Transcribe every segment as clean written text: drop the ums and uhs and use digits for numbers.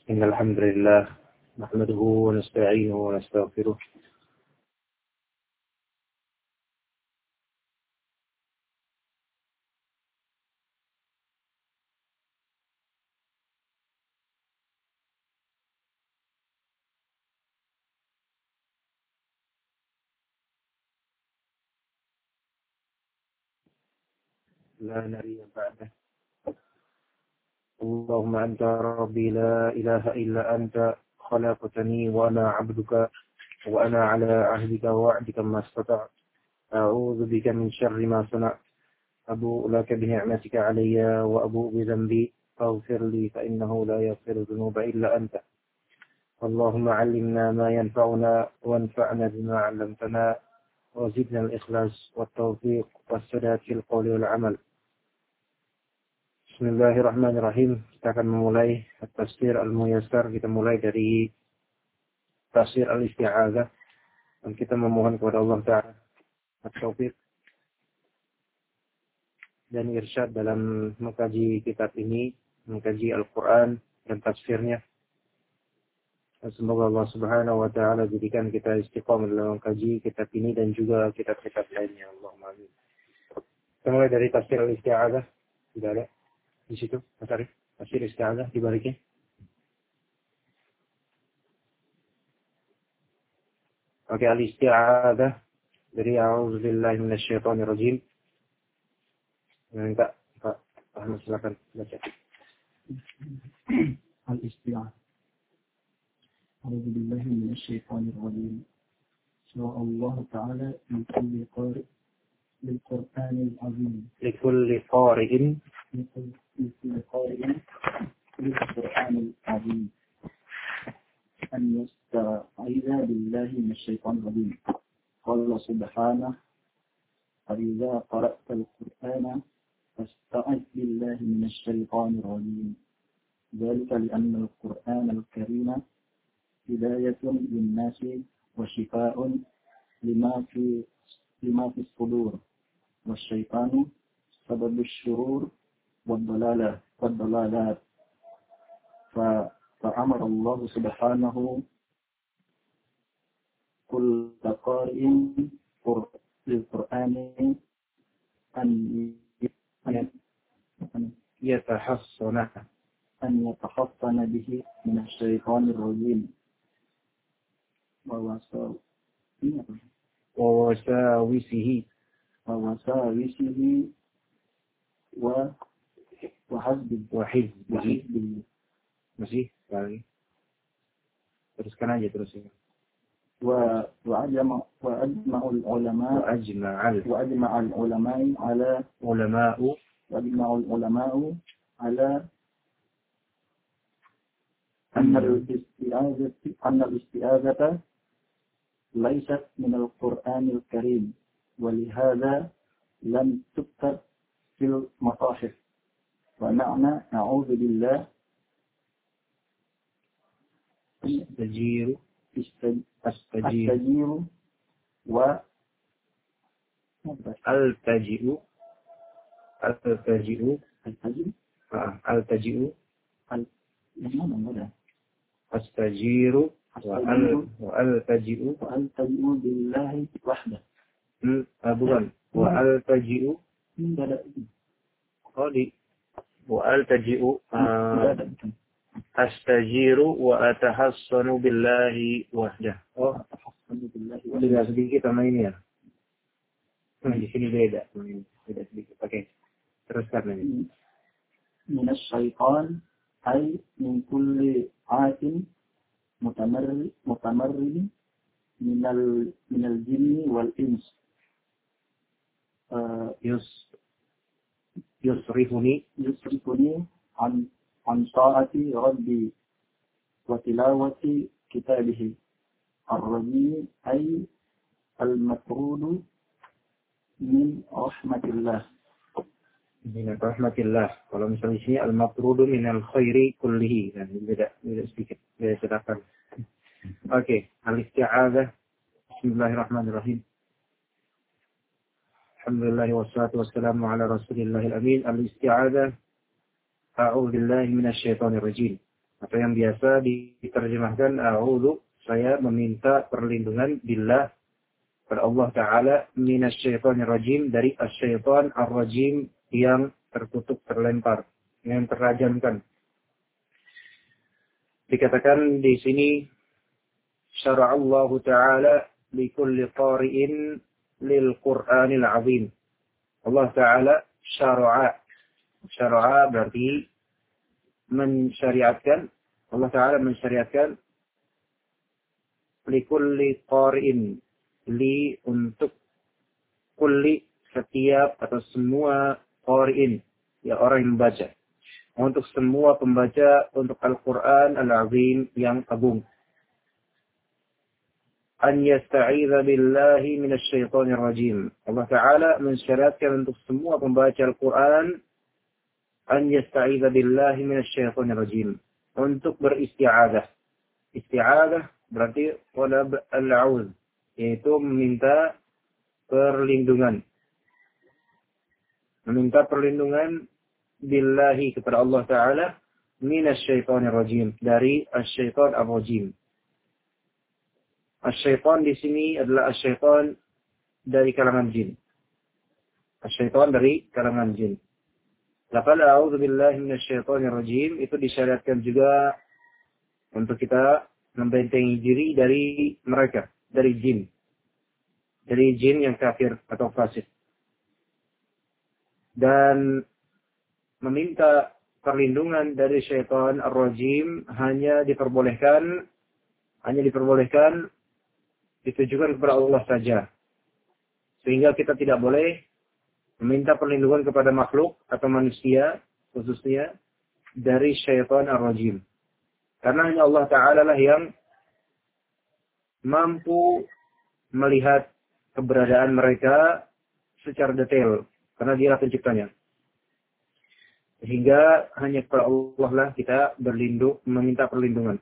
إن الحمد لله نحمده ونستعينه ونستغفره لا نبي بعده. اللهم أنت ربي لا إله إلا أنت خلقتني وأنا عبدك وأنا على عهدك ووعدك ما استطعت. أعوذ بك من شر ما صنعت. أبوء لك بنعمتك علي وأبوء بذنبي فاغفر لي فإنه لا يغفر الذنوب إلا أنت. اللهم علمنا ما ينفعنا وانفعنا بما علمتنا وزدنا الإخلاص والتوفيق والسداد في القول والعمل. Bismillahirrahmanirrahim. Kita akan memulai tafsir al-muyassar. Kita mulai dari tafsir al-isti'adzah dan kita memohon kepada Allah Ta'ala at-taufiq dan irsyad dalam mengkaji kitab ini, mengkaji Al-Quran dan tafsirnya. Dan semoga Allah Subhanahu wa Ta'ala jadikan kita istiqamah dalam mengkaji kitab ini dan juga kitab-kitab lainnya. Allahumma amin. Kita mulai dari tafsir al-isti'adzah. Tidak ada di situ, Mas Arif. Tafsir isti'adzah dibaliknya. Oke, al-isti'adzah dari a'udzubillahi minasyaitonir rajim. Minta Pak Ahmad silakan baca. Al-isti'adzah. A'udzubillahi minasyaitonir rajim. Surah Allah Ta'ala likulli qari' lil-Qur'anil azim. Likulli qari'in لكل قارئ للقرآن العظيم أن يستعيذ بالله من الشيطان الرجيم. قال سبحانه: فإذا قرأت القرآن فاستعذ بالله من الشيطان الرجيم. ذلك لأن القرآن الكريم هداية للناس وشفاء لما في الصدور، والشيطان سبب الشرور والضلالات. فأمر الله سبحانه كل قارئ للقرآن أن يتحصن به من الشيطان الرجيم ووساوسه وحزبه. Masih lagi. Teruskan aja terus ini. وأجمع العلماء على أن الاستعاذة ليست من القرآن الكريم، ولهذا لم تكتب في المصاحف. ومعنى أعوذ بالله أستجير وألتجئ بالله وحده. bukan. وألتجئ وألتجئ أستجير وأتحصن بالله وحده. Tidak sedikit sama ini ya. Di sini beda sedikit. Oke. Teruskan lagi. من الشيطان أي من كل عات متمرد من الجن والإنس. يصرفني عن طاعة ربي وتلاوة كتابه. الرجيم أي المطرود من رحمة الله. Min rahmatillah. Kalau misalnya di sini al-mafrudu minal khairi kullihi, dan beda sedikit, beda sedangkan. Oke, al-isti'adzah. Bismillahirrahmanirrahim. Alhamdulillah wassalatu wassalamu ala Rasulillahil amin. Al-isti'adzah. A'udzu billahi minasyaitonir rajim. atau yang biasa diterjemahkan a'udzu, saya meminta perlindungan billah pada Allah Ta'ala minasyaitonir rajim, dari asyaiton ar-rajim yang terkutuk, terlempar, yang terrajamkan. Dikatakan di sini syara'allahu ta'ala likulli qari'in lil Qur'anil azim. Allah Ta'ala syara'a berarti mensyariatkan. Allah Ta'ala mensyariatkan likulli qari'in, li untuk kulli setiap atau semua qari'in, ya orang yang membaca, untuk semua pembaca untuk Al-Quran Al-Azim yang agung, an yasta'idha billahi minasyaitonir rajim. Allah Ta'ala mensyariatkan untuk semua pembaca Al-Quran an yasta'idha billahi minasyaitonir rajim, untuk beristi'adah. Isti'adah berarti talab al-'audz, yaitu meminta perlindungan. Meminta perlindungan billahi kepada Allah Ta'ala minasyaitonir rajim, dari asyaiton ar-rajim. Asyaiton di sini adalah asyaiton dari kalangan jin. Asyaiton dari kalangan jin. Laqad a'udzu billahi minasyaitonir rajim itu disyariatkan juga untuk kita membentengi diri dari mereka, dari jin. Dari jin yang kafir atau fasik. Dan meminta perlindungan dari syaitan ar-rajim hanya diperbolehkan ditujukan kepada Allah saja. Sehingga kita tidak boleh meminta perlindungan kepada makhluk atau manusia khususnya dari syaitan ar-rajim. Karena hanya Allah Ta'ala lah yang mampu melihat keberadaan mereka secara detail. Karena dialah penciptanya. Sehingga hanya kepada Allah lah kita meminta perlindungan.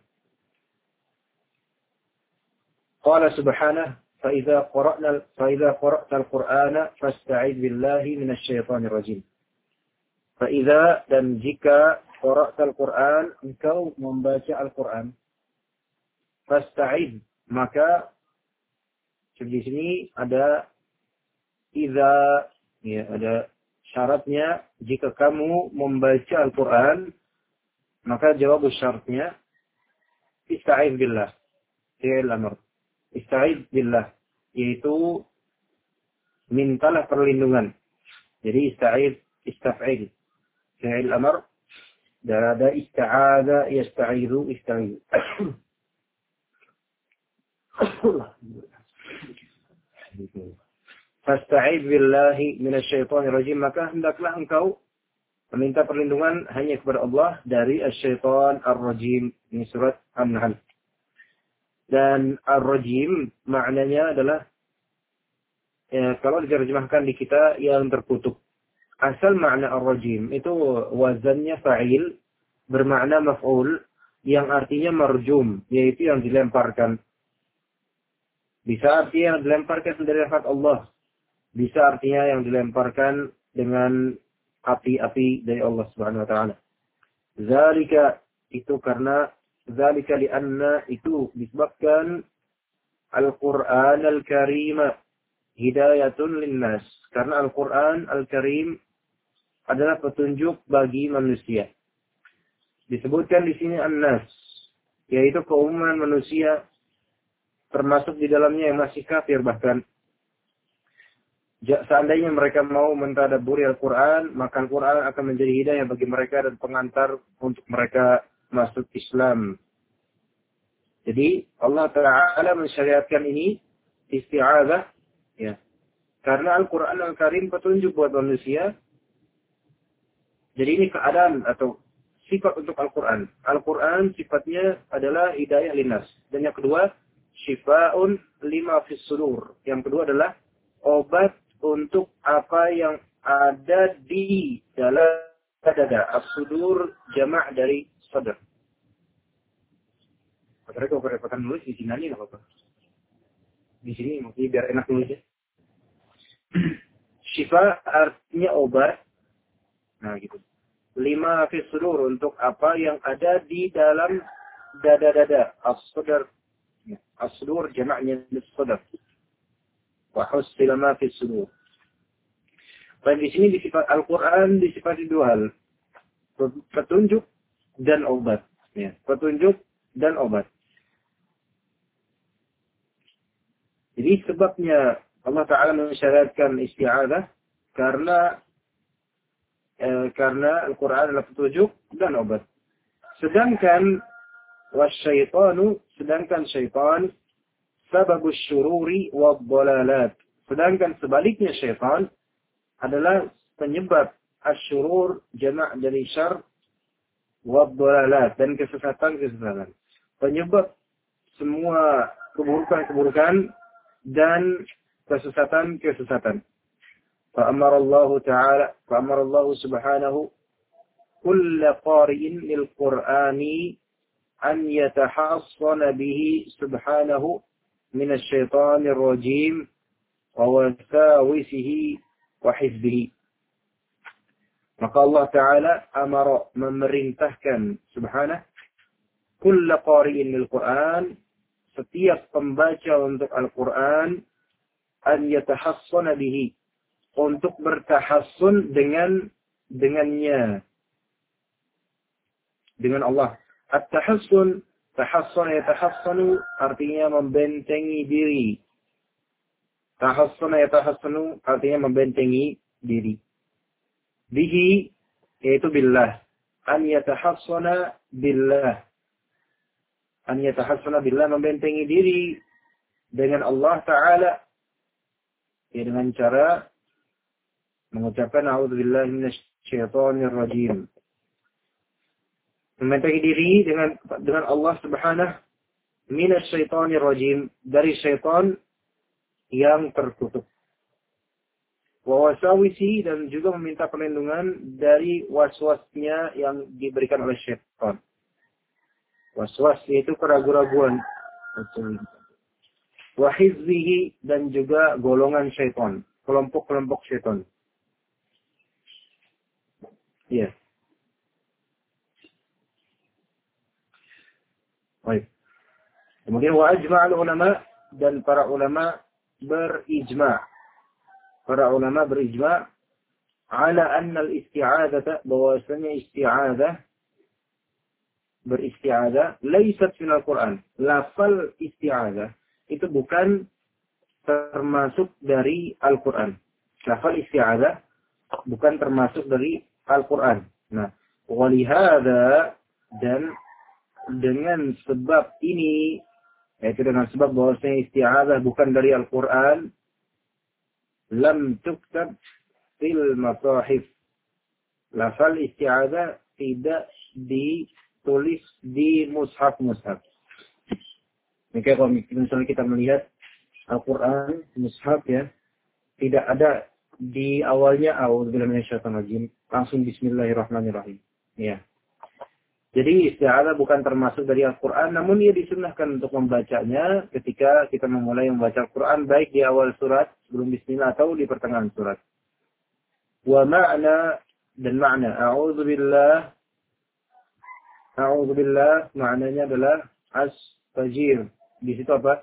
Qala subhanahu, فَإِذَا قَرَأْتَ الْقُرْآنَ فَاسْتَعِذْ بِاللَّهِ مِنَ الشَّيْطَانِ الرَّجِيمِ. فَإِذَا, dan jika قَرَأْتَ الْقُرْآنَ, engkau membaca Al-Quran, فَاسْتَعِذْ, maka di sini ada idza, ya, ada syaratnya. Jika kamu membaca Al-Quran, maka jawab syaratnya ista'idz billah, fi'il amr. Ista'idz billah, yaitu mintalah perlindungan. Jadi ista'idz, istaf'il, fi'il amr. Dan ada ista'adha, yasta'idhu, ista'idhu. Fasta'idz billahi minasyaitonir rajim, maka hendaklah engkau meminta perlindungan hanya kepada Allah dari asyaiton ar-rajim. Ini surat An-Nahl. Dan ar-rajim maknanya adalah kalau diterjemahkan di kita yang terkutuk. Asal makna ar-rajim itu wazannya fa'il bermakna maf'ul yang artinya marjum, yaitu yang dilemparkan. Bisa artinya yang dilemparkan dari rahmat Allah. Bisa artinya yang dilemparkan dengan api-api dari Allah Subhanahu wa taala. Zalika, itu karena zalika lianna, itu disebabkan Al-Qur'an Al-Karim hidayatun linnas. Karena Al-Qur'an Al-Karim adalah petunjuk bagi manusia. Disebutkan di sini an-nas, yaitu keumuman manusia, termasuk di dalamnya yang masih kafir bahkan. Seandainya mereka mau mentadabburi Al-Quran, maka Al-Quran akan menjadi hidayah bagi mereka dan pengantar untuk mereka masuk Islam. Jadi Allah Ta'ala mensyariatkan ini isti'adzah, ya. Karena Al-Quran Al-Karim petunjuk buat manusia. Jadi ini keadaan atau sifat untuk Al-Quran. Al-Quran sifatnya adalah hidayah linnas. Dan yang kedua, syifa'un lima fis sudur. Yang kedua adalah obat untuk apa yang ada di dalam dada. As-sudur jamak dari sadr. Kalau kerepotan nulis di sini nggak apa-apa. Di sini mungkin biar enak nulisnya. Syifa artinya obat. Nah gitu. lima fis sudur, untuk apa yang ada di dalam dada-dada. As-sudur, as-sudur jamaknya as-sudur. Wa hussila ma fis sudur. Dan di sini disifat Al-Quran disifati dua hal. Petunjuk dan obat. Ya, petunjuk dan obat. Jadi sebabnya Allah Ta'ala mensyaratkan isti'adah karena Al-Quran adalah petunjuk dan obat. Sedangkan syaitan sababus syururi wad dhalalat. Sedangkan sebaliknya syaitan adalah penyebab asyurur, jamak dari syar, wad dhalalat, dan kesesatan-kesesatan. Penyebab semua keburukan-keburukan dan kesesatan-kesesatan. فأمر الله سبحانه كل قارئ للقرآن أن يتحصن به سبحانه من الشيطان الرجيم ووساوسه وحزبه. Maka Allah Ta'ala memerintahkan subhanahu kulla qari'in lil Qur'an, setiap pembaca untuk Al-Quran, an yatahassana bihi, untuk bertahassun dengannya, dengan Allah. At-tahassun, yatahassanu, artinya membentengi diri. Tahassuna yatahassanu, artinya membentengi diri. Bihi, yaitu billah. An yatahassana billah. An yatahassana billah, membentengi diri dengan Allah Ta'ala. Ya, dengan cara mengucapkan a'udzubillahi minasyaitonir rajim. Membentengi diri dengan Allah Subhanahu minasyaitonir rajim, dari syaitan yang terkutuk. Wa wasawisi, dan juga meminta perlindungan dari waswasnya yang diberikan oleh syaitan. Waswas yaitu keraguan-raguan. Wa hizbihi, dan juga golongan syaitan, kelompok-kelompok syaitan. Ya. Baik. Kemudian wa ajma'al ulama, dan para ulama berijma'. Para ulama berijma' ala anna al-isti'adzata, bahwasanya beristi'adzah laysat fil Al-Qur'an. Lafal isti'adzah itu bukan termasuk dari Al-Qur'an. Lafal isti'adzah bukan termasuk dari Al-Qur'an. Nah, walihada, dan dengan sebab ini, yaitu dengan sebab bahwasanya isti'adzah bukan dari Al-Qur'an, lam tuktab fil masahif. Lafal isti'adzah tidak ditulis di mushaf-mushaf. Maka kalau misalnya kita melihat Al-Quran, mushaf ya, tidak ada di awalnya a'udzubillahi minasyaitonir rajim, langsung bismillahirrahmanirrahim. Ya. Jadi isti'adzah bukan termasuk dari Al-Quran, namun ia disunnahkan untuk membacanya ketika kita memulai membaca Al-Quran, baik di awal surat, sebelum bismillah, atau di pertengahan surat. Wa ma'na, dan makna a'udzubillah, maknanya adalah astajir. Di situ apa?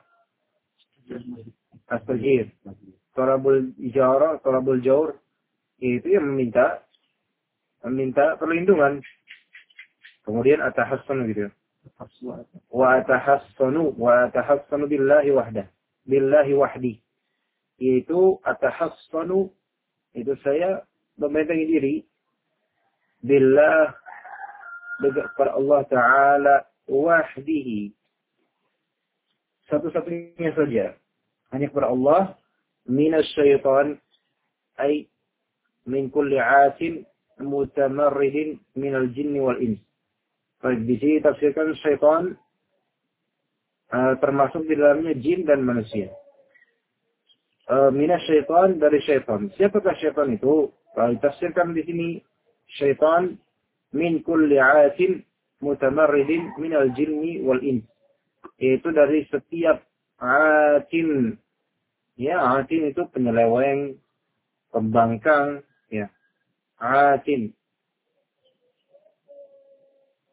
Astajir. Talabul ijara, talabul jawr, itu yang meminta perlindungan. Kemudian atahassanu gitu. Wa atahassanu billahi wahdi. Yaitu atahassanu, itu saya membentengi diri billah, kepada Allah Ta'ala wahdihi, satu-satunya saja, hanya kepada Allah, minasyaitan, ay min kulli asin mutamarridin minal jinni wal ins. Baik, di sini tafsirkan syaitan termasuk di dalamnya jin dan manusia. Minasyaitan, dari syaitan. Siapakah syaitan itu? Kalau ditafsirkan di sini, syaitan min kulli asin mutamarridin minal jinni wal ins. Yaitu dari setiap atin. Ya, atin itu penyeleweng, pembangkang, ya. Atin.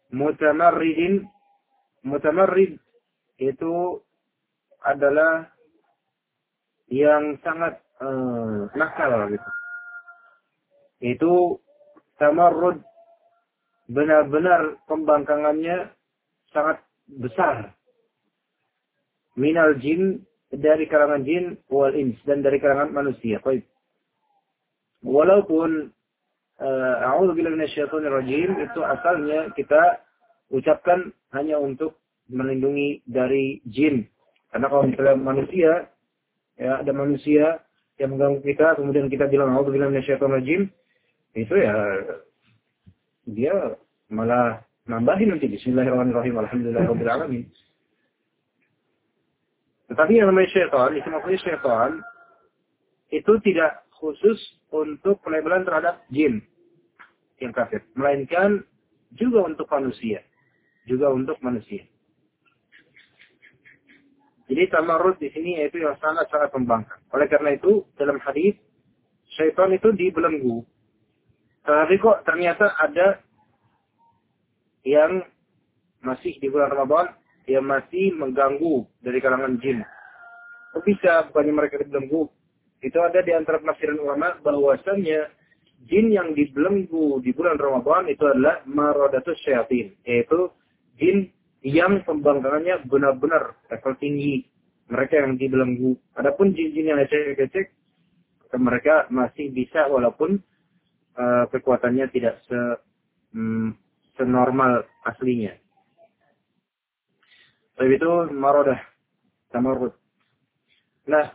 mutamarridin. Mutamarrid itu adalah yang sangat nakal gitu. Itu tamarrud, benar-benar pembangkangannya sangat besar. Minal jin, dari kalangan jin, wal ins, dan dari kalangan manusia. Baik. Walaupun a'udzubillahi minasyaitonir rajim itu asalnya kita ucapkan hanya untuk melindungi dari jin. Karena kalau misalnya manusia, ya ada manusia yang mengganggu kita, kemudian kita bilang a'udzubillahi minasyaitonir rajim, itu ya dia malah nambahin nanti bismillahirrahmanirrahim alhamdulillahirabbil alamin. Tetapi yang namanya syaitan, isim syaitan itu tidak khusus untuk pelabelan terhadap jin yang kafir, melainkan juga untuk manusia, juga untuk manusia. Jadi tamarrud di sini yaitu yang sangat-sangat membangkang. Oleh karena itu dalam hadis syaitan itu dibelenggu. Tapi kok ternyata ada yang masih di bulan Ramadan yang masih mengganggu dari kalangan jin. Kok bisa bukannya mereka dibelenggu? Itu ada di antara penafsiran ulama bahwasannya jin yang dibelenggu di bulan Ramadan itu adalah maradatus syayatin, yaitu jin yang pembangkangannya benar-benar level tinggi. Mereka yang dibelenggu. Adapun jin-jin yang ecek-ecek, mereka masih bisa walaupun kekuatannya tidak senormal aslinya. Tapi itu maradah, tamarrud. Nah,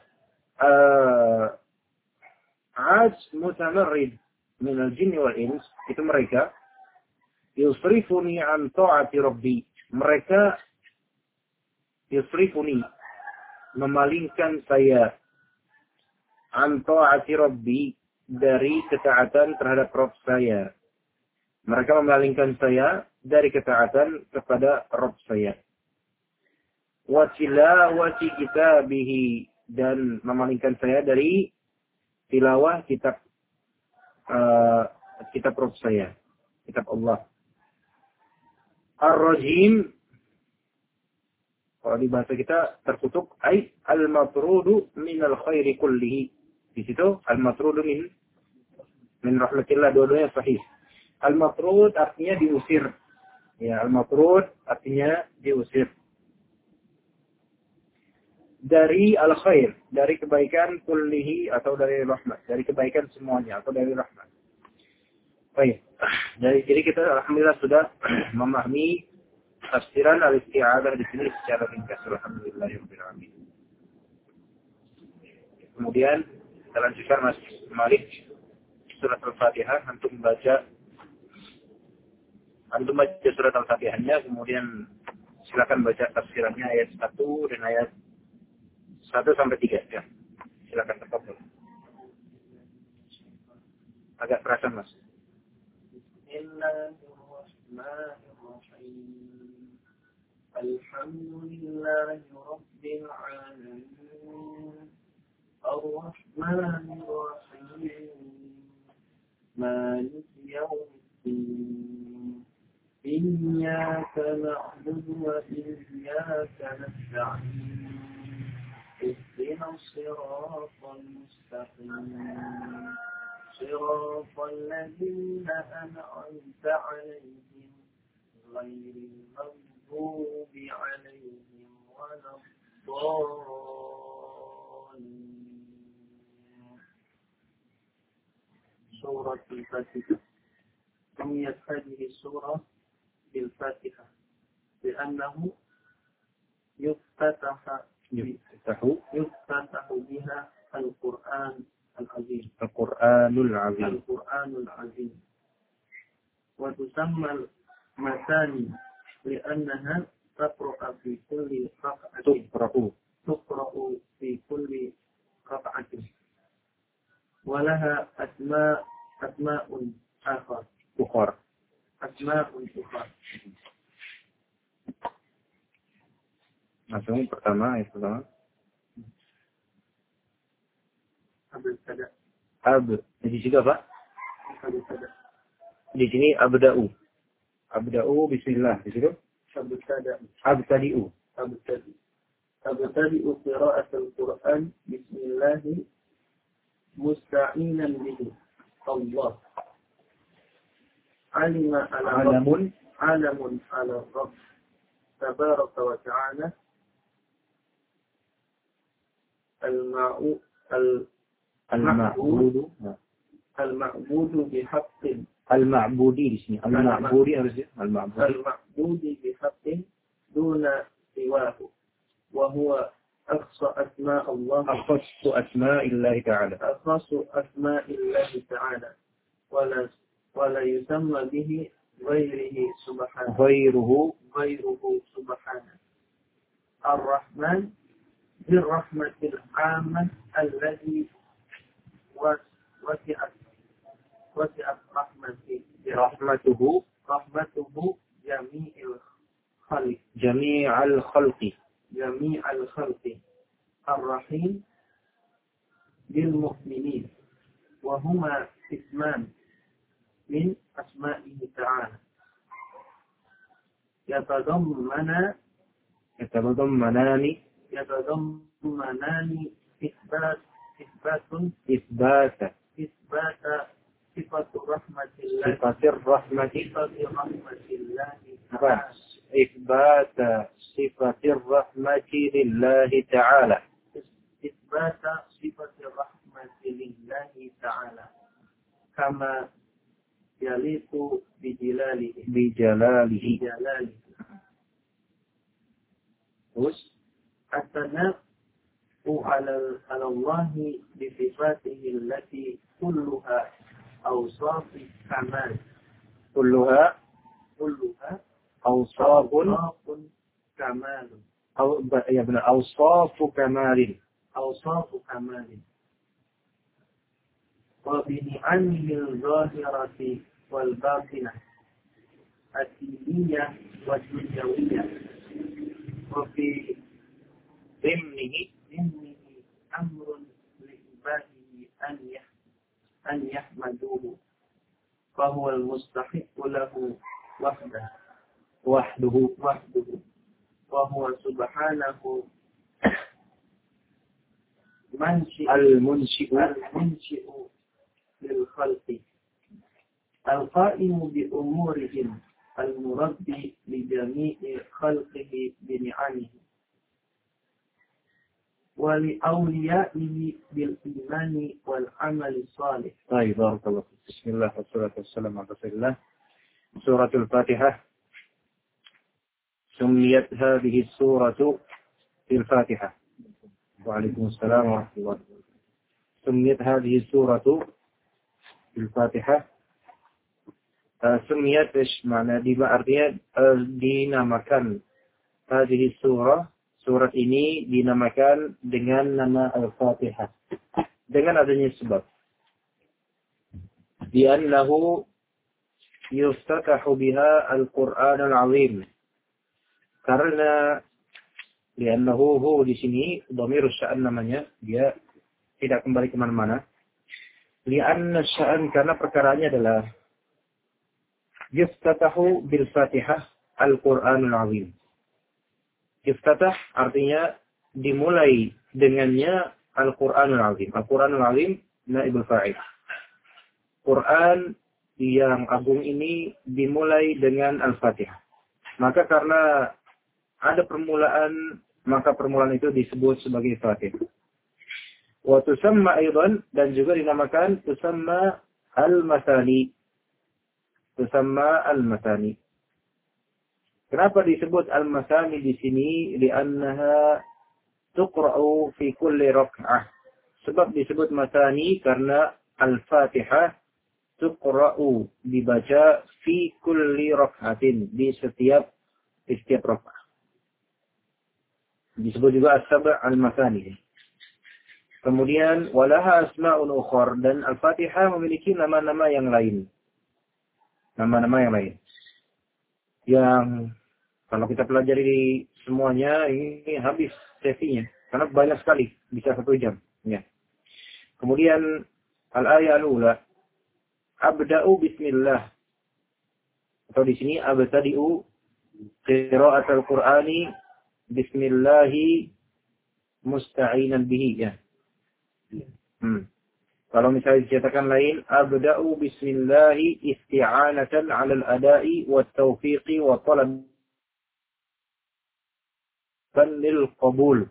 mutamarrid min al-jinn wal ins, itu mereka yusrifuni an ta'ati rabbi. Mereka yusrifuni, memalingkan saya an ta'ati rabbi, dari ketaatan terhadap Rabb saya. Mereka memalingkan saya dari ketaatan kepada Rabb saya. Wa tilawati kitabihi, dan memalingkan saya dari tilawah kitab Rabb saya, kitab Allah. Ar-rajim, kalau di bahasa kita terkutuk, ay al-matrudu minal khairi kullihi. Di situ al-matrudu min rahmatillah, dua-duanya sahih. Al-matrud artinya diusir. Ya, al-matrud artinya diusir. Dari al-khair, dari kebaikan kullihi, atau dari rahmat, dari kebaikan semuanya, atau dari rahmat. Baik. Jadi kita alhamdulillah sudah memahami tafsiran al-isti'adzah di sini secara ringkas. Alhamdulillahirabbil alamin. Kemudian kita lanjutkan Mas Malik, surat Al-Fatihah. Antum baca surat Al-Fatihahnya, kemudian silakan baca tafsirannya ayat 1 dan ayat 1 sampai 3 ya. Silakan tafadhol. Agak terasa Mas. Bismillahirrahmanirrahim. Alhamdulillahi rabbil alamin. Ar-Rahmanir Rahim. Maliki yaumiddin. Iyyaka na'budu wa iyyaka nasta'in. اهدنا الصراط المستقيم صراط الذين أنعمت عليهم غير المغضوب عليهم ولا الضالين. سورة الفاتحة. سميت هذه السورة بالفاتحة لأنه يفتتح بها القرآن العظيم. القرآن العظيم. وتسمى المثاني لأنها تقرأ في كل ركعة. ولها أسماء أخرى. Langsung pertama itu pertama. Di sini Pak? Di sini abda'u. Abda'u bismillah. Di situ? Abtadi'u. Abtadi'u qira'atul Qur'an bismillahi musta'inan bihi. Allah. Alamun ala Rabb. Tabaraka wa ta'ala. Al-ma'budu bihaqqin. Al-ma'budi di sini. Al-ma'budi harusnya. Al-ma'budi bihaqqin duna siwahu. Wa huwa aqsa asma' Allah. Akhassu asma'illahi ta'ala. Aqsa asma'illahi ta'ala. Wala yusamma bihi ghayruhu subhanahu. Ar-Rahman birrahmatil 'ammah allati wasi'at rahmatuhu jami'al khalqi ar-rahim bil mu'minin wa huma isman min asma'ihi ta'ala yatadammanani isbata sifatur rahmatillah إثبات صفة الرحمة لله تعالى كما يليق بجلاله الثناء على الله بصفاته التي كلها أوصاف كمال أوصاف كمال وبنعمه الظاهرة والباطنة الدينية والدنيوية وفي ضمنه أمر لعباده أن يحمدوه فهو المستحق له وحده وهو سبحانه المنشئ للخلق القائم بأمورهم المربي لجميع خلقه بنعمه ولأوليائه بالإيمان والعمل الصالح. طيب بارك الله فيك. بسم الله والصلاة والسلام على رسول الله. سورة الفاتحة سميت هذه السورة في الفاتحة. وعليكم السلام ورحمة الله. سميت هذه السورة في الفاتحة. سميت إيش معنى دي artinya dinamakan هذه السورة. Surat ini dinamakan dengan nama Al-Fatihah. Dengan adanya sebab. Li'annahu yuftatahu biha Al-Quran Al-Azim. Karena li'annahu di sini dhamir sya'an namanya, dia tidak kembali kemana-mana. Li'anna sya'an karena perkaranya adalah yuftatahu bil Fatihah Al-Quran Al-Azim. Iftatah artinya dimulai dengannya Al-Quranul Azim. Al-Quranul Azim naibul fa'il. Quran yang agung ini dimulai dengan Al-Fatihah. Maka karena ada permulaan, maka permulaan itu disebut sebagai Fatihah. Wa tusamma aidan, dan juga dinamakan tusamma al-masani. Tusamma al-masani. Kenapa disebut al-masani di sini? Li'annaha tuqra'u fi kulli rak'ah. Sebab disebut masani karena al-Fatihah tuqra'u dibaca fi kulli rak'atin, di setiap rak'ah. Disebut juga as-sab' al-masani. Kemudian walaha asma'un ukhar, dan al-Fatihah memiliki nama-nama yang lain. Nama-nama yang lain. Yang kalau kita pelajari semuanya ini habis sesinya karena banyak sekali, bisa 1 jam ya. Kemudian al-ayat al-ula abda'u bismillah Atau di sini abtadi'u qira'atul Qur'ani bismillahi musta'inan bihi ya. Kalau misalnya dicetakan lain, abda'u bismillahi isti'anatan 'alal ada'i wat taufiqi wa talaban lil qabul.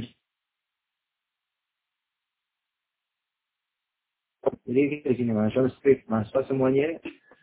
Jadi di sini masuk script, masuk semuanya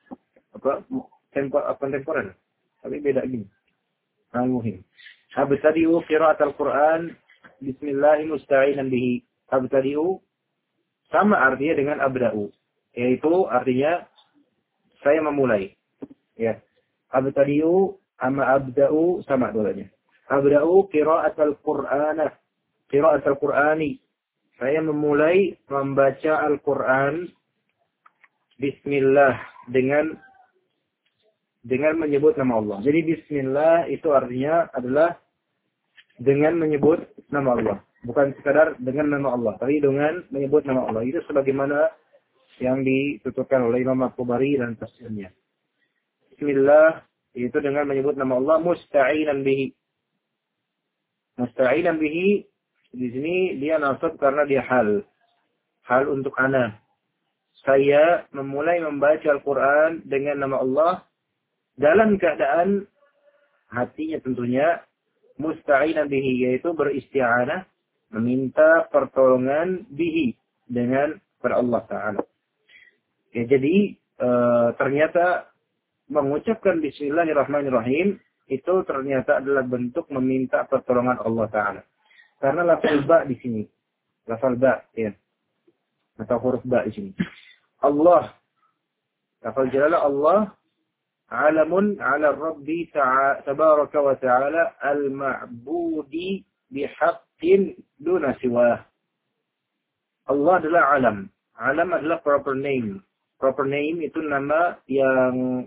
temporer. Tapi beda gini. Al-muhim. Abtadi'u qira'atul Qur'an bismillahi musta'inan bihi. Abtadi'u sama artinya dengan abda'u, yaitu artinya saya memulai. Ya. Abtadi'u sama abda'u sama dua-duanya. Abda'u qira'atul Qur'ana, qira'atul Qur'ani. Saya memulai membaca Al-Qur'an bismillah dengan menyebut nama Allah. Jadi bismillah itu artinya adalah dengan menyebut nama Allah. Bukan sekadar dengan nama Allah, tapi dengan menyebut nama Allah. Itu sebagaimana yang dituturkan oleh Imam At-Tabari dan tafsirnya. Bismillah itu dengan menyebut nama Allah musta'inan bihi. Musta'inan bihi di sini dia nasab karena dia hal untuk ana. Saya memulai membaca Al-Qur'an dengan nama Allah dalam keadaan hatinya tentunya musta'inan bihi, yaitu beristi'anah, meminta pertolongan bihi dengan kepada Allah Ta'ala. Ya, jadi ternyata mengucapkan bismillahirrahmanirrahim itu ternyata adalah bentuk meminta pertolongan Allah Ta'ala. Karena lafal ba di sini. Lafal ba, ya. Atau huruf ba di sini. Allah. Lafal jalalah Allah. Alamun ala Rabbi tabaraka wa ta'ala al-ma'budi bihaqqin duna siwah. Allah adalah alam. Alam adalah proper name. Proper name itu nama yang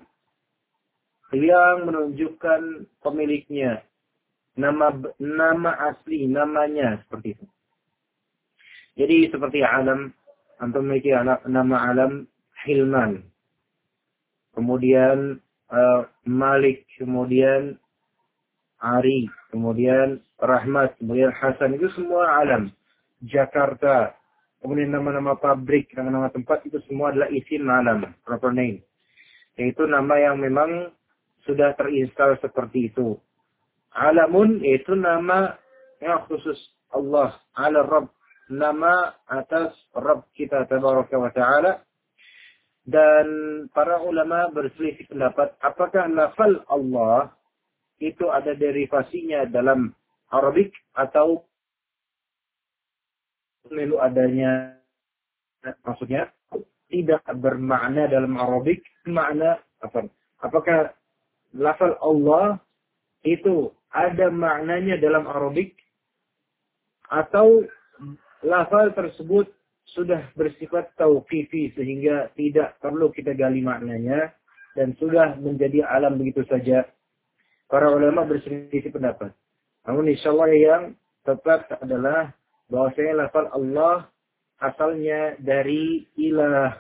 menunjukkan pemiliknya. Nama asli, namanya seperti itu. Jadi seperti alam, antum memiliki nama alam Hilman. Kemudian Malik, kemudian Ari, kemudian Rahmat, kemudian Hasan, itu semua alam. Jakarta, kemudian nama-nama pabrik, nama-nama tempat, itu semua adalah isim alam, proper name. Yaitu nama yang memang sudah terinstal seperti itu. Alamun yaitu nama yang khusus Allah, ala Rabb, nama atas Rabb kita tabaraka wa ta'ala. Dan para ulama berselisih pendapat apakah lafal Allah itu ada derivasinya dalam Arabik atau perlu adanya, maksudnya tidak bermakna dalam Arabik, makna apa? Apakah lafal Allah itu ada maknanya dalam Arabik atau lafal tersebut sudah bersifat tauqifi sehingga tidak perlu kita gali maknanya dan sudah menjadi alam begitu saja. Para ulama berselisih pendapat. Namun insyaallah yang tepat adalah bahwasanya lafal Allah asalnya dari ilah.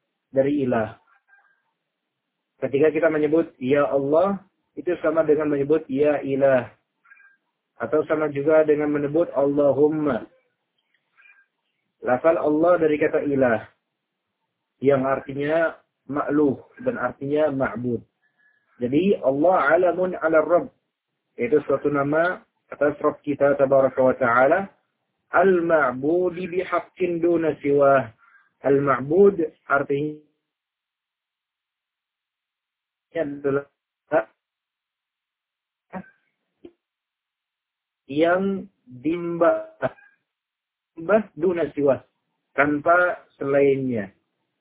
Ketika kita menyebut ya Allah, itu sama dengan menyebut ya ilah. Atau sama juga dengan menyebut Allahumma. Lafal Allah dari kata ilah. Yang artinya ma'luh dan artinya ma'bud. Jadi Allah alamun ala Rabb. Itu suatu nama atas Rabb kita tabaraka wa ta'ala. Al-ma'budi bihaqqin duna siwah. Al-ma'bud artinya adalah yang dimbah duna siwah, tanpa selainnya.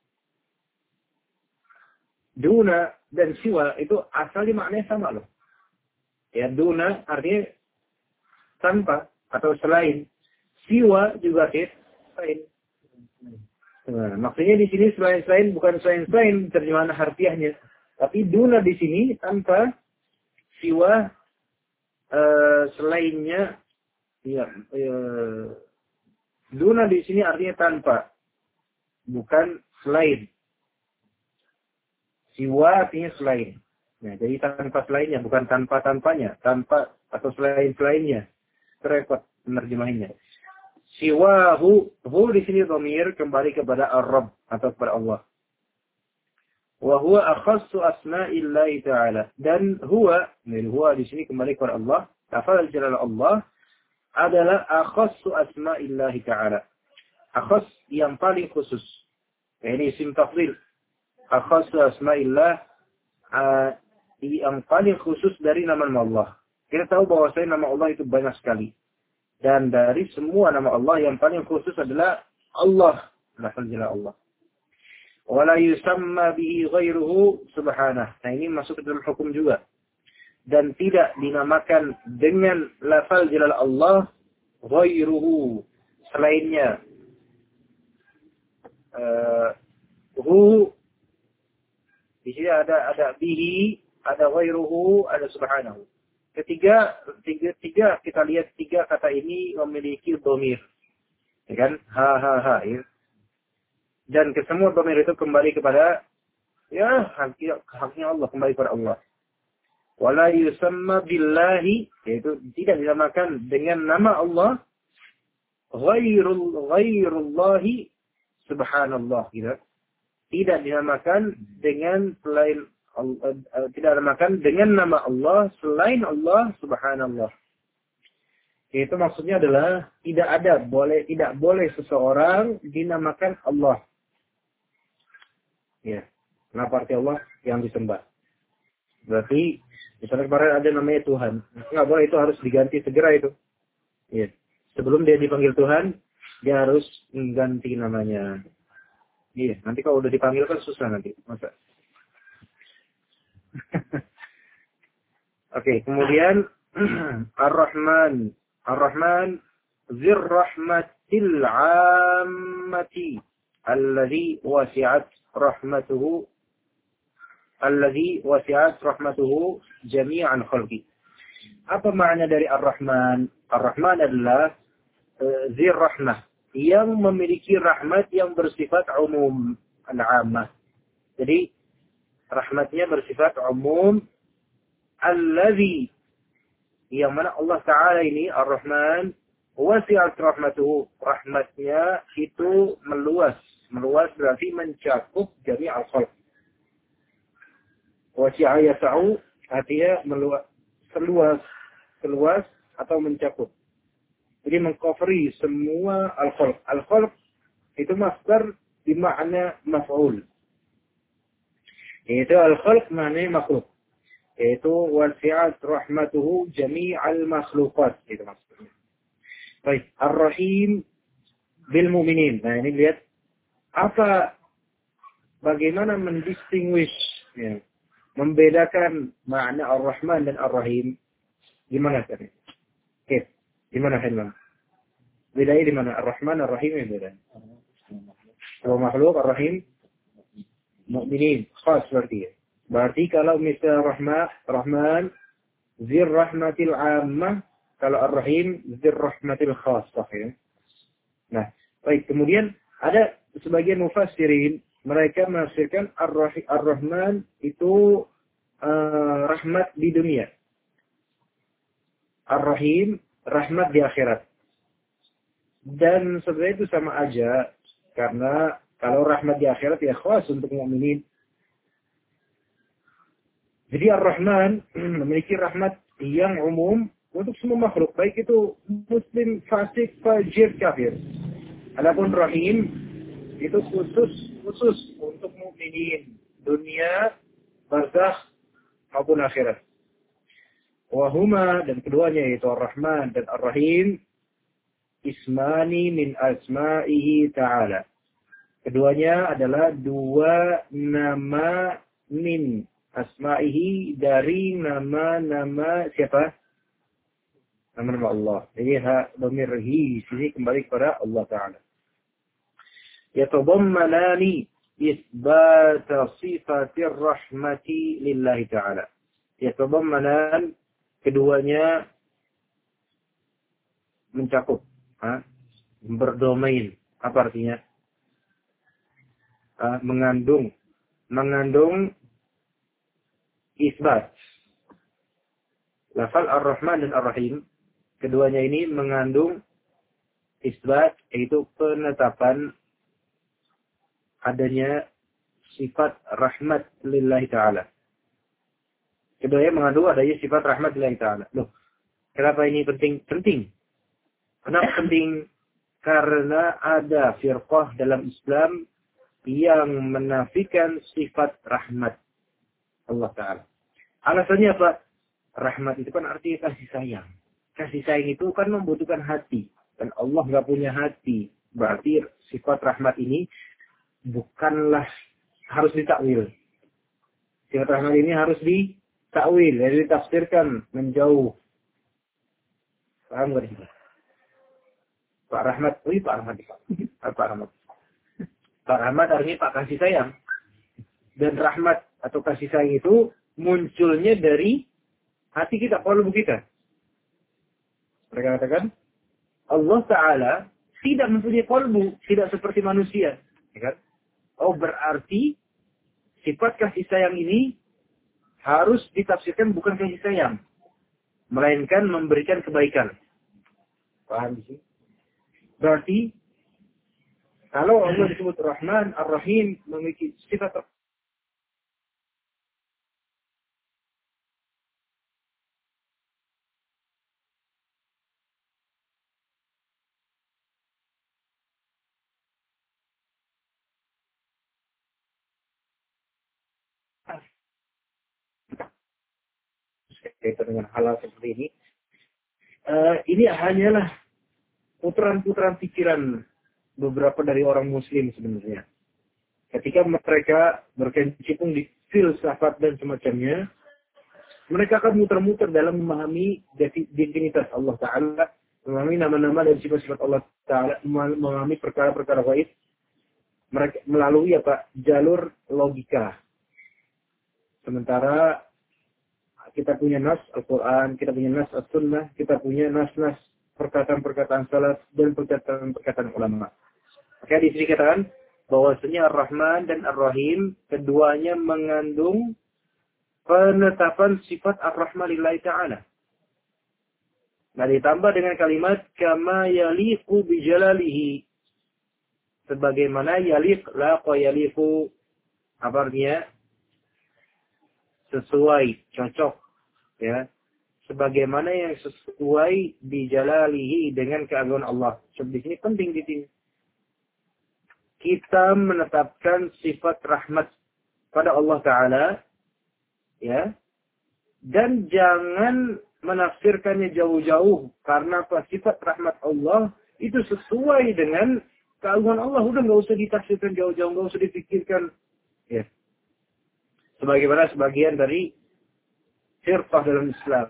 Duna dan siwa itu asalnya maknanya sama loh. Ya, duna artinya tanpa atau selain. Siwa juga selain. Nah, maksudnya di sini selain bukan selain terjemahan harfiahnya, tapi duna di sini tanpa, siwa selainnya. Ya, duna di sini artinya tanpa, bukan selain. Siwa artinya selain. Nah, jadi tanpa selainnya, bukan tanpa-tanpanya, tanpa atau selain-selainnya. Repot menerjemahinya. Siwahu, hu di sini dhamir kembali kepada Ar-Rabb atau kepada Allah. Wa huwa akhassu asma'illahi ta'ala. Dan huwa di sini kembali kepada Allah. Lafaz jalal Allah adalah akhassu asma'illahi ta'ala. Akhas yang paling khusus. Ini isim tafdhil. Akhassu asma'illah yang paling khusus dari nama-nama Allah. Kita tahu bahwasanya nama Allah itu banyak sekali. Dan dari semua nama Allah yang paling khusus adalah Allah. Lafaz jalal Allah. Wala yusamma bihi ghairuhu subhanah. Nah, ini masuk ke dalam hukum juga. Dan tidak dinamakan dengan lafaz jalal Allah ghairuhu, selainnya. Hu di sini ada bihi, ada ghairuhu, ada subhanahu. Tiga kita lihat tiga kata ini memiliki dhamir. Ya kan? Ha. Ya. Dan kesemua dhamir itu kembali kepada haknya Allah, kembali kepada Allah. Wala yusamma billahi, yaitu tidak dinamakan dengan nama Allah ghairullahi subhanallah, gitu. Tidak dinamakan dengan selain tidak dinamakan dengan nama Allah selain Allah subhanallah. Itu maksudnya adalah tidak boleh seseorang dinamakan Allah. Ya. Kenapa arti Allah yang disembah? Berarti misalnya kemarin ada namanya Tuhan. Nggak boleh, itu harus diganti segera itu. Ya. Sebelum dia dipanggil Tuhan, dia harus mengganti namanya. Iya, nanti kalau udah dipanggil kan susah nanti. Masa? Oke, kemudian Ar-Rahman. Ar-Rahman zirrahmatil 'ammati alladhi wasi'at rahmatuhu jami'an khalqi. Apa makna dari Ar-Rahman? Ar-Rahman adalah zirrahmah, yang memiliki rahmat yang bersifat umum, al-'ammah. Jadi rahmatnya bersifat umum, alladhi, yang mana Allah Ta'ala ini Ar-Rahman wasi'at rahmatuhu, rahmatnya itu meluas berarti mencakup jami'al khalq. Wasi'a yasa'u, artinya seluas atau mencakup. Jadi mengcoveri semua al-khalq. Al-khalq itu masdar bermakna maf'ul. Yaitu al-khalq maknanya makhluk. Yaitu wasi'at rahmatuhu jami'al makhluqat. Itu maksudnya. Baik, Ar-Rahim bil mu'minin. Nah, ini lihat bagaimana mendistinguish, ya, membedakan makna Ar-Rahman dan Ar-Rahim. Gimana tadi? Oke, gimana Hilman? Bedanya di mana? Ar-Rahman, Ar-Rahim yang beda. Kalau makhluk, Ar-Rahim mu'minin, khas berarti ya. Berarti kalau misal Rahman zir rahmatil 'ammah, kalau Ar-Rahim zir rahmatil khassah, ya. Nah, baik, kemudian ada sebagian mufassirin, mereka menafsirkan Ar-Rahman itu rahmat di dunia. Ar-Rahim rahmat di akhirat. Dan sebenarnya itu sama aja, karena kalau rahmat di akhirat ya khas untuk mukminin. Jadi Ar-Rahman memiliki rahmat yang umum untuk semua makhluk, baik itu muslim, fasik, fajir, kafir. Adapun Rahim itu khusus untuk mukminin dunia, barzakh maupun akhirat. Wahuma, dan keduanya yaitu Ar-Rahman dan Ar-Rahim, ismani min asma'ihi ta'ala. Keduanya adalah dua nama min asma'ihi, dari nama-nama siapa? Nama-nama Allah. Jadi dhamir hi sini kembali kepada Allah Ta'ala. Yatadammanani isbat sifatir rahmati lillahi ta'ala. Yatadammanan, keduanya mencakup, berdomain. Apa artinya? Mengandung isbat. Lafal Ar-Rahman dan Ar-Rahim, keduanya ini mengandung isbat, yaitu penetapan adanya sifat rahmat lillahi ta'ala. Keduanya mengandung adanya sifat rahmat lillahi ta'ala. Loh, kenapa ini penting? Penting. Kenapa penting? Karena ada firqah dalam Islam yang menafikan sifat rahmat Allah Ta'ala. Alasannya apa? Rahmat itu kan artinya kasih sayang. Kasih sayang itu kan membutuhkan hati. Dan Allah nggak punya hati. Berarti sifat rahmat ini bukanlah harus ditakwil. Sifat rahmat ini harus ditakwil. Jadi ditafsirkan menjauh. Paham nggak sih? Pak Rahmat. Oh iya Pak Rahmat. Pak Rahmat. Pak Rahmat artinya Pak kasih sayang. Dan rahmat atau kasih sayang itu munculnya dari hati kita, kolbu kita. Mereka katakan, Allah Ta'ala tidak mempunyai kolbu, tidak seperti manusia. Ya kan? Oh berarti sifat kasih sayang ini harus ditafsirkan bukan kasih sayang, melainkan memberikan kebaikan. Paham sih? Berarti kalau Allah disebut Rahman, Ar-Rahim memiliki sifat kaitan dengan hal seperti ini hanyalah putaran-putaran pikiran beberapa dari orang Muslim sebenarnya. Ketika mereka berkecimpung di filsafat dan semacamnya, mereka akan muter-muter dalam memahami divinitas Allah Ta'ala, memahami nama-nama dan sifat-sifat Allah Ta'ala, memahami perkara-perkara gaib, mereka melalui jalur logika. Sementara kita punya nas Al-Quran, kita punya nas As-Sunnah, kita punya nas-nas perkataan-perkataan salaf dan perkataan-perkataan ulama. Maka di sini katakan bahwasanya Ar-Rahman dan Ar-Rahim keduanya mengandung penetapan sifat Ar-Rahman lillahi ta'ala. Nah ditambah dengan kalimat kama yaliqu bijalalihi, sebagaimana yaliq laqa yaliqu, apa artinya? Sesuai, cocok, ya. Sebagaimana yang sesuai bijalalihi dengan keagungan Allah. Sebab di sini penting di sini. Kita menetapkan sifat rahmat pada Allah Ta'ala, ya, dan jangan menafsirkannya jauh-jauh, karena sifat rahmat Allah itu sesuai dengan keagungan Allah. Udah nggak usah ditafsirkan jauh-jauh, nggak usah dipikirkan, ya. Sebagaimana sebagian dari firqah dalam Islam,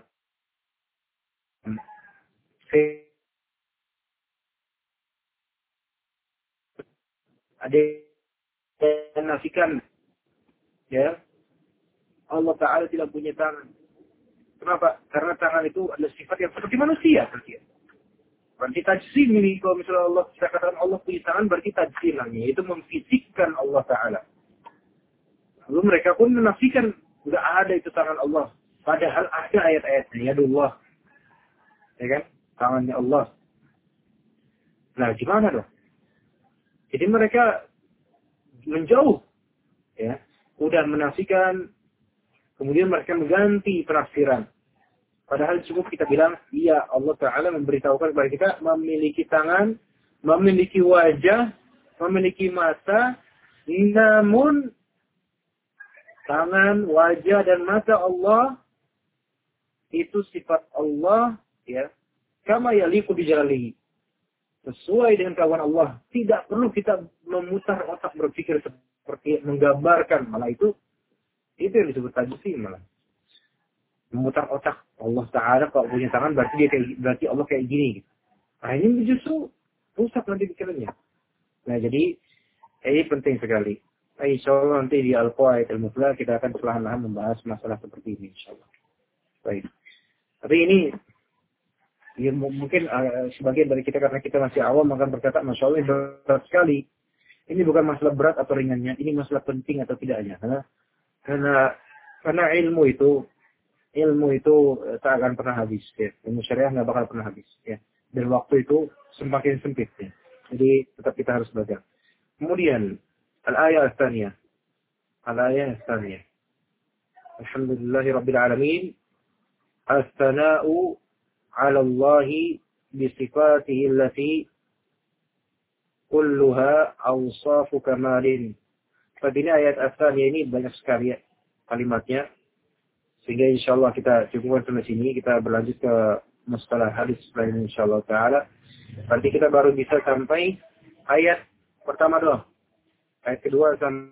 ada yang menafikan, ya, Allah Ta'ala tidak punya tangan. Kenapa? Karena tangan itu adalah sifat yang seperti manusia. Berarti tajsim ini, kalau misalnya Allah, kita katakan Allah punya tangan, berarti tajsim namanya. Itu memfisikkan Allah Ta'ala. Lalu mereka pun menafikan, nggak ada itu tangan Allah. Padahal ada ayat-ayatnya, yadullah. Ya kan? Tangannya Allah. Nah, gimana dong? Jadi mereka menjauh, ya, udah menafikan, kemudian mereka mengganti penafsiran. Padahal cukup kita bilang, iya Allah Ta'ala memberitahukan kepada kita memiliki tangan, memiliki wajah, memiliki mata, namun tangan, wajah, dan mata Allah itu sifat Allah, ya, kama yaliqu bijalalihi, sesuai dengan keagungan Allah. Tidak perlu kita memutar otak berpikir seperti menggambarkan, malah itu yang disebut tajsim malah. Memutar otak Allah Ta'ala kalau punya tangan berarti Allah kayak gini. Nah ini justru rusak nanti pikirannya. Nah jadi ini penting sekali. Insyaallah nanti di Al-Qawaid Al-Muflah kita akan perlahan-lahan membahas masalah seperti ini insyaallah. Baik. Tapi ini ya, mungkin sebagian dari kita karena kita masih awam akan berkata Masya Allah berat sekali. Ini bukan masalah berat atau ringannya, ini masalah penting atau tidaknya. Karena Karena ilmu itu tak akan pernah habis. Ya. Ilmu syariah nggak bakal pernah habis. Ya. Dan waktu itu semakin sempit. Ya. Jadi tetap kita harus belajar. Kemudian al-ayah al-thaniyah. Al-ayah al-thaniyah. Alhamdulillahi Rabbil Alamin. As-sana'u ala Allahi bisifatihi allati kulluha awsafu kamalin. Pada ini ayat as-thaniyah ini banyak sekali ya, kalimatnya. Sehingga insyaAllah kita cukupkan sampai sini. Kita berlanjut ke mustalah hadis setelah ini insyaAllah ta'ala. Nanti kita baru bisa sampai ayat pertama doang. Ayat kedua sampai